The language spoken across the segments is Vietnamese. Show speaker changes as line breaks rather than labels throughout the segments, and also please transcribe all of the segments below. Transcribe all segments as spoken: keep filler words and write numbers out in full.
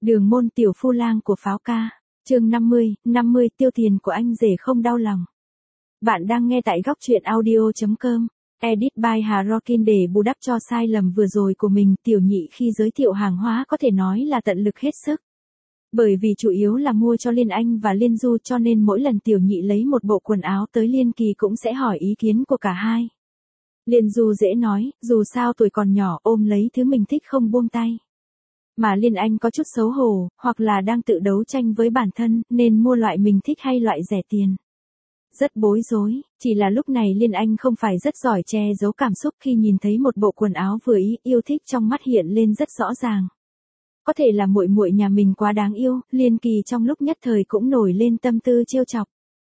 Đường môn tiểu phu lang của pháo ca, chương năm mươi, năm mươi tiêu tiền của anh rể không đau lòng. Bạn đang nghe tại góc truyện audio.com, edit by Hà Rockin để bù đắp cho sai lầm vừa rồi của mình. Tiểu nhị khi giới thiệu hàng hóa có thể nói là tận lực hết sức. Bởi vì chủ yếu là mua cho Liên Anh và Liên Du cho nên mỗi lần tiểu nhị lấy một bộ quần áo tới Liên Kỳ cũng sẽ hỏi ý kiến của cả hai. Liên Du dễ nói, dù sao tuổi còn nhỏ ôm lấy thứ mình thích không buông tay. Mà Liên Anh có chút xấu hổ, hoặc là đang tự đấu tranh với bản thân, nên mua loại mình thích hay loại rẻ tiền. Rất bối rối, chỉ là lúc này Liên Anh không phải rất giỏi che giấu cảm xúc khi nhìn thấy một bộ quần áo vừa ý, yêu thích trong mắt hiện lên rất rõ ràng. Có thể là muội muội nhà mình quá đáng yêu, Liên Kỳ trong lúc nhất thời cũng nổi lên tâm tư trêu chọc.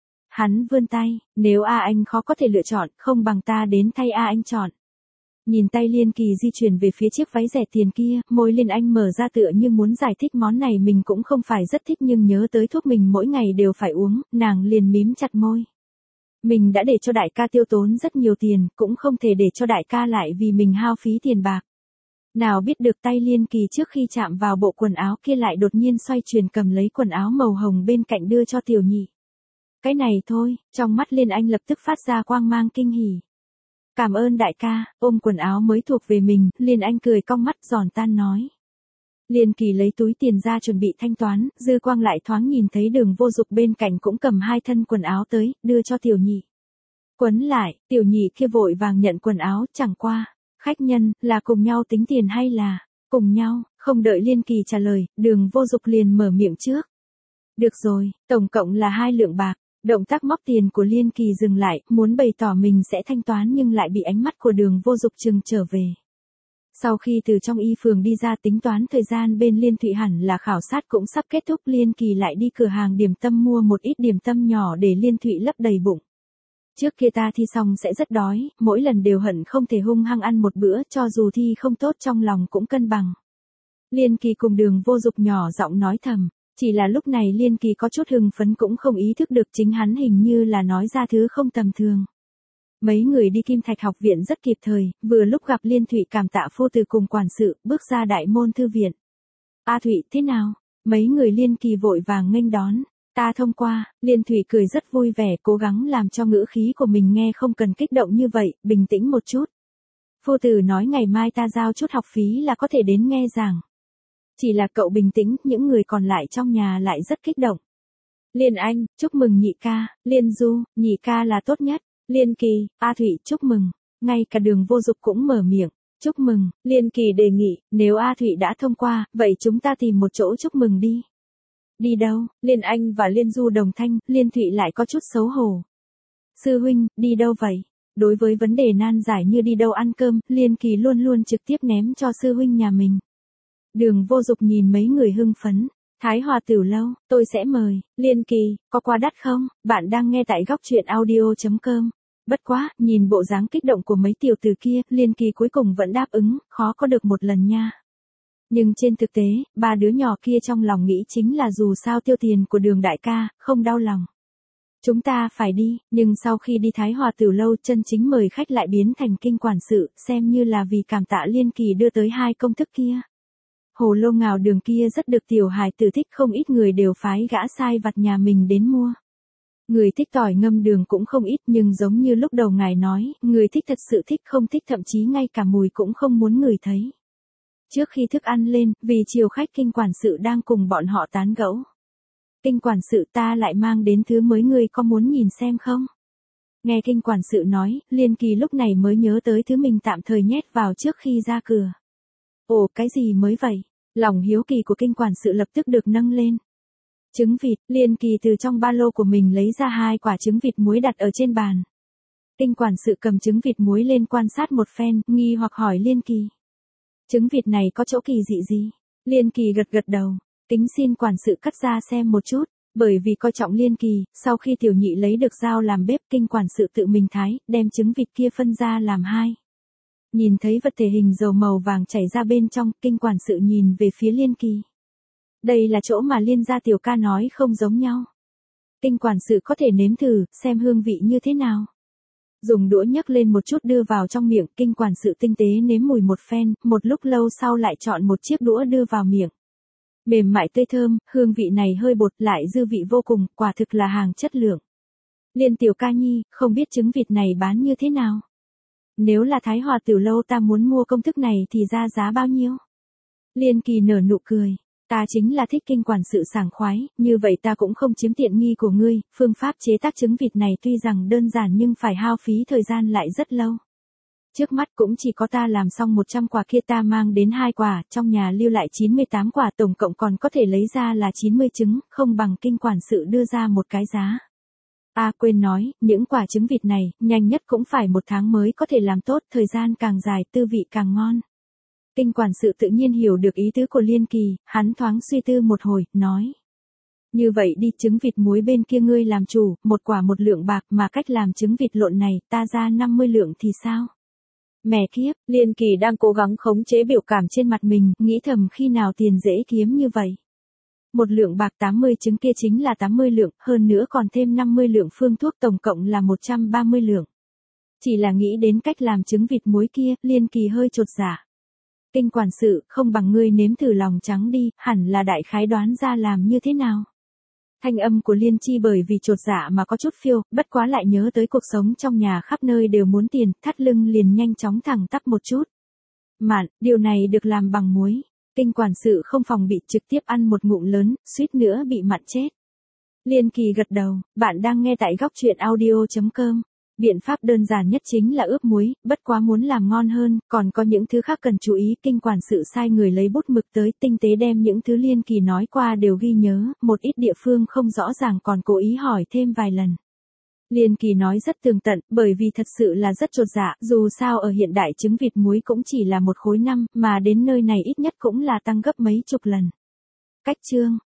Hắn vươn tay, nếu A Anh khó có thể lựa chọn, không bằng ta đến thay A Anh chọn. Nhìn tay Liên Kỳ di chuyển về phía chiếc váy rẻ tiền kia, môi Liên Anh mở ra tựa như muốn giải thích món này mình cũng không phải rất thích nhưng nhớ tới thuốc mình mỗi ngày đều phải uống, nàng liền mím chặt môi. Mình đã để cho đại ca tiêu tốn rất nhiều tiền, cũng không thể để cho đại ca lại vì mình hao phí tiền bạc. Nào biết được tay Liên Kỳ trước khi chạm vào bộ quần áo kia lại đột nhiên xoay chuyển cầm lấy quần áo màu hồng bên cạnh đưa cho tiểu nhị. Cái này thôi, trong mắt Liên Anh lập tức phát ra quang mang kinh hỉ. Cảm ơn đại ca, ôm quần áo mới thuộc về mình, Liên Anh cười cong mắt giòn tan nói. Liên Kỳ lấy túi tiền ra chuẩn bị thanh toán, dư quang lại thoáng nhìn thấy Đường Vô Dục bên cạnh cũng cầm hai thân quần áo tới, đưa cho tiểu nhị. Quấn lại, tiểu nhị kia vội vàng nhận quần áo, chẳng qua, khách nhân, là cùng nhau tính tiền hay là, cùng nhau, không đợi Liên Kỳ trả lời, Đường Vô Dục liền mở miệng trước. Được rồi, tổng cộng là hai lượng bạc. Động tác móc tiền của Liên Kỳ dừng lại, muốn bày tỏ mình sẽ thanh toán nhưng lại bị ánh mắt của Đường Vô Dục trừng trở về. Sau khi từ trong y phường đi ra tính toán thời gian bên Liên Thụy hẳn là khảo sát cũng sắp kết thúc, Liên Kỳ lại đi cửa hàng điểm tâm mua một ít điểm tâm nhỏ để Liên Thụy lấp đầy bụng. Trước kia ta thi xong sẽ rất đói, mỗi lần đều hận không thể hung hăng ăn một bữa cho dù thi không tốt trong lòng cũng cân bằng. Liên Kỳ cùng Đường Vô Dục nhỏ giọng nói thầm. Chỉ là lúc này Liên Kỳ có chút hưng phấn cũng không ý thức được chính hắn hình như là nói ra thứ không tầm thường. Mấy người đi Kim Thạch học viện rất kịp thời, vừa lúc gặp Liên Thụy cảm tạ phu từ cùng quản sự, bước ra đại môn thư viện. A Thụy thế nào? Mấy người Liên Kỳ vội vàng nghênh đón. Ta thông qua, Liên Thụy cười rất vui vẻ, cố gắng làm cho ngữ khí của mình nghe không cần kích động như vậy, bình tĩnh một chút. Phu tử nói ngày mai ta giao chút học phí là có thể đến nghe giảng. Chỉ là cậu bình tĩnh, những người còn lại trong nhà lại rất kích động. Liên Anh, chúc mừng nhị ca, Liên Du, nhị ca là tốt nhất, Liên Kỳ, A Thụy chúc mừng, ngay cả Đường Vô Dục cũng mở miệng, chúc mừng, Liên Kỳ đề nghị, nếu A Thụy đã thông qua, vậy chúng ta tìm một chỗ chúc mừng đi. Đi đâu? Liên Anh và Liên Du đồng thanh, Liên Thụy lại có chút xấu hổ. Sư huynh, đi đâu vậy? Đối với vấn đề nan giải như đi đâu ăn cơm, Liên Kỳ luôn luôn trực tiếp ném cho sư huynh nhà mình. Đường Vô Dục nhìn mấy người hưng phấn, Thái Hòa Tiểu Lâu, tôi sẽ mời, Liên Kỳ, có quá đắt không? Bạn đang nghe tại góc truyện audio.com. Bất quá, nhìn bộ dáng kích động của mấy tiểu tử kia, Liên Kỳ cuối cùng vẫn đáp ứng, khó có được một lần nha. Nhưng trên thực tế, ba đứa nhỏ kia trong lòng nghĩ chính là dù sao tiêu tiền của Đường đại ca, không đau lòng. Chúng ta phải đi, nhưng sau khi đi Thái Hòa Tiểu Lâu chân chính mời khách lại biến thành kinh quản sự, xem như là vì cảm tạ Liên Kỳ đưa tới hai công thức kia. Hồ lô ngào đường kia rất được tiểu hài tử thích, không ít người đều phái gã sai vặt nhà mình đến mua. Người thích tỏi ngâm đường cũng không ít nhưng giống như lúc đầu ngài nói, người thích thật sự thích không thích thậm chí ngay cả mùi cũng không muốn ngửi thấy. Trước khi thức ăn lên, vì chiều khách kinh quản sự đang cùng bọn họ tán gẫu. Kinh quản sự ta lại mang đến thứ mới, người có muốn nhìn xem không? Nghe kinh quản sự nói, Liên Kỳ lúc này mới nhớ tới thứ mình tạm thời nhét vào trước khi ra cửa. Ồ, cái gì mới vậy? Lòng hiếu kỳ của kinh quản sự lập tức được nâng lên. Trứng vịt, Liên Kỳ từ trong ba lô của mình lấy ra hai quả trứng vịt muối đặt ở trên bàn. Kinh quản sự cầm trứng vịt muối lên quan sát một phen, nghi hoặc hỏi Liên Kỳ. Trứng vịt này có chỗ kỳ dị gì? Liên Kỳ gật gật đầu, kính xin quản sự cắt ra xem một chút. Bởi vì coi trọng Liên Kỳ, sau khi tiểu nhị lấy được dao làm bếp, kinh quản sự tự mình thái, đem trứng vịt kia phân ra làm hai. Nhìn thấy vật thể hình dầu màu vàng chảy ra bên trong, kinh quản sự nhìn về phía Liên Kỳ. Đây là chỗ mà Liên gia tiểu ca nói không giống nhau. Kinh quản sự có thể nếm thử, xem hương vị như thế nào. Dùng đũa nhấc lên một chút đưa vào trong miệng, kinh quản sự tinh tế nếm mùi một phen, một lúc lâu sau lại chọn một chiếc đũa đưa vào miệng. Mềm mại tươi thơm, hương vị này hơi bột lại dư vị vô cùng, quả thực là hàng chất lượng. Liên tiểu ca nhi, không biết trứng vịt này bán như thế nào? Nếu là Thái Hòa Tiểu Lâu ta muốn mua công thức này thì ra giá bao nhiêu? Liên Kỳ nở nụ cười. Ta chính là thích kinh quản sự sảng khoái, như vậy ta cũng không chiếm tiện nghi của ngươi, phương pháp chế tác trứng vịt này tuy rằng đơn giản nhưng phải hao phí thời gian lại rất lâu. Trước mắt cũng chỉ có ta làm xong một trăm quả kia, ta mang đến hai quả, trong nhà lưu lại chín mươi tám quả, tổng cộng còn có thể lấy ra là chín mươi trứng, không bằng kinh quản sự đưa ra một cái giá. À quên nói, những quả trứng vịt này, nhanh nhất cũng phải một tháng mới có thể làm tốt, thời gian càng dài tư vị càng ngon. Kinh quản sự tự nhiên hiểu được ý tứ của Liên Kỳ, hắn thoáng suy tư một hồi, nói. Như vậy đi, trứng vịt muối bên kia ngươi làm chủ, một quả một lượng bạc, mà cách làm trứng vịt lộn này, ta ra năm mươi lượng thì sao? Mẹ kiếp, Liên Kỳ đang cố gắng khống chế biểu cảm trên mặt mình, nghĩ thầm khi nào tiền dễ kiếm như vậy. Một lượng bạc tám mươi trứng kia chính là tám mươi lượng, hơn nữa còn thêm năm mươi lượng phương thuốc, tổng cộng là một trăm ba mươi lượng. Chỉ là nghĩ đến cách làm trứng vịt muối kia, Liên Kỳ hơi chột dạ. Kinh quản sự, không bằng ngươi nếm thử lòng trắng đi, hẳn là đại khái đoán ra làm như thế nào. Thanh âm của Liên Chi bởi vì chột dạ mà có chút phiêu, bất quá lại nhớ tới cuộc sống trong nhà khắp nơi đều muốn tiền, thắt lưng liền nhanh chóng thẳng tắp một chút. Mạn, điều này được làm bằng muối. Kinh quản sự không phòng bị, trực tiếp ăn một ngụm lớn, suýt nữa bị mặn chết. Liên Kỳ gật đầu, bạn đang nghe tại góc truyện audio chấm com. Biện pháp đơn giản nhất chính là ướp muối, bất quá muốn làm ngon hơn, còn có những thứ khác cần chú ý. Kinh quản sự sai người lấy bút mực tới, tinh tế đem những thứ Liên Kỳ nói qua đều ghi nhớ, một ít địa phương không rõ ràng còn cố ý hỏi thêm vài lần. Liên Kỳ nói rất tường tận, bởi vì thật sự là rất chột dạ, dù sao ở hiện đại trứng vịt muối cũng chỉ là một khối năm, mà đến nơi này ít nhất cũng là tăng gấp mấy chục lần. Cách chương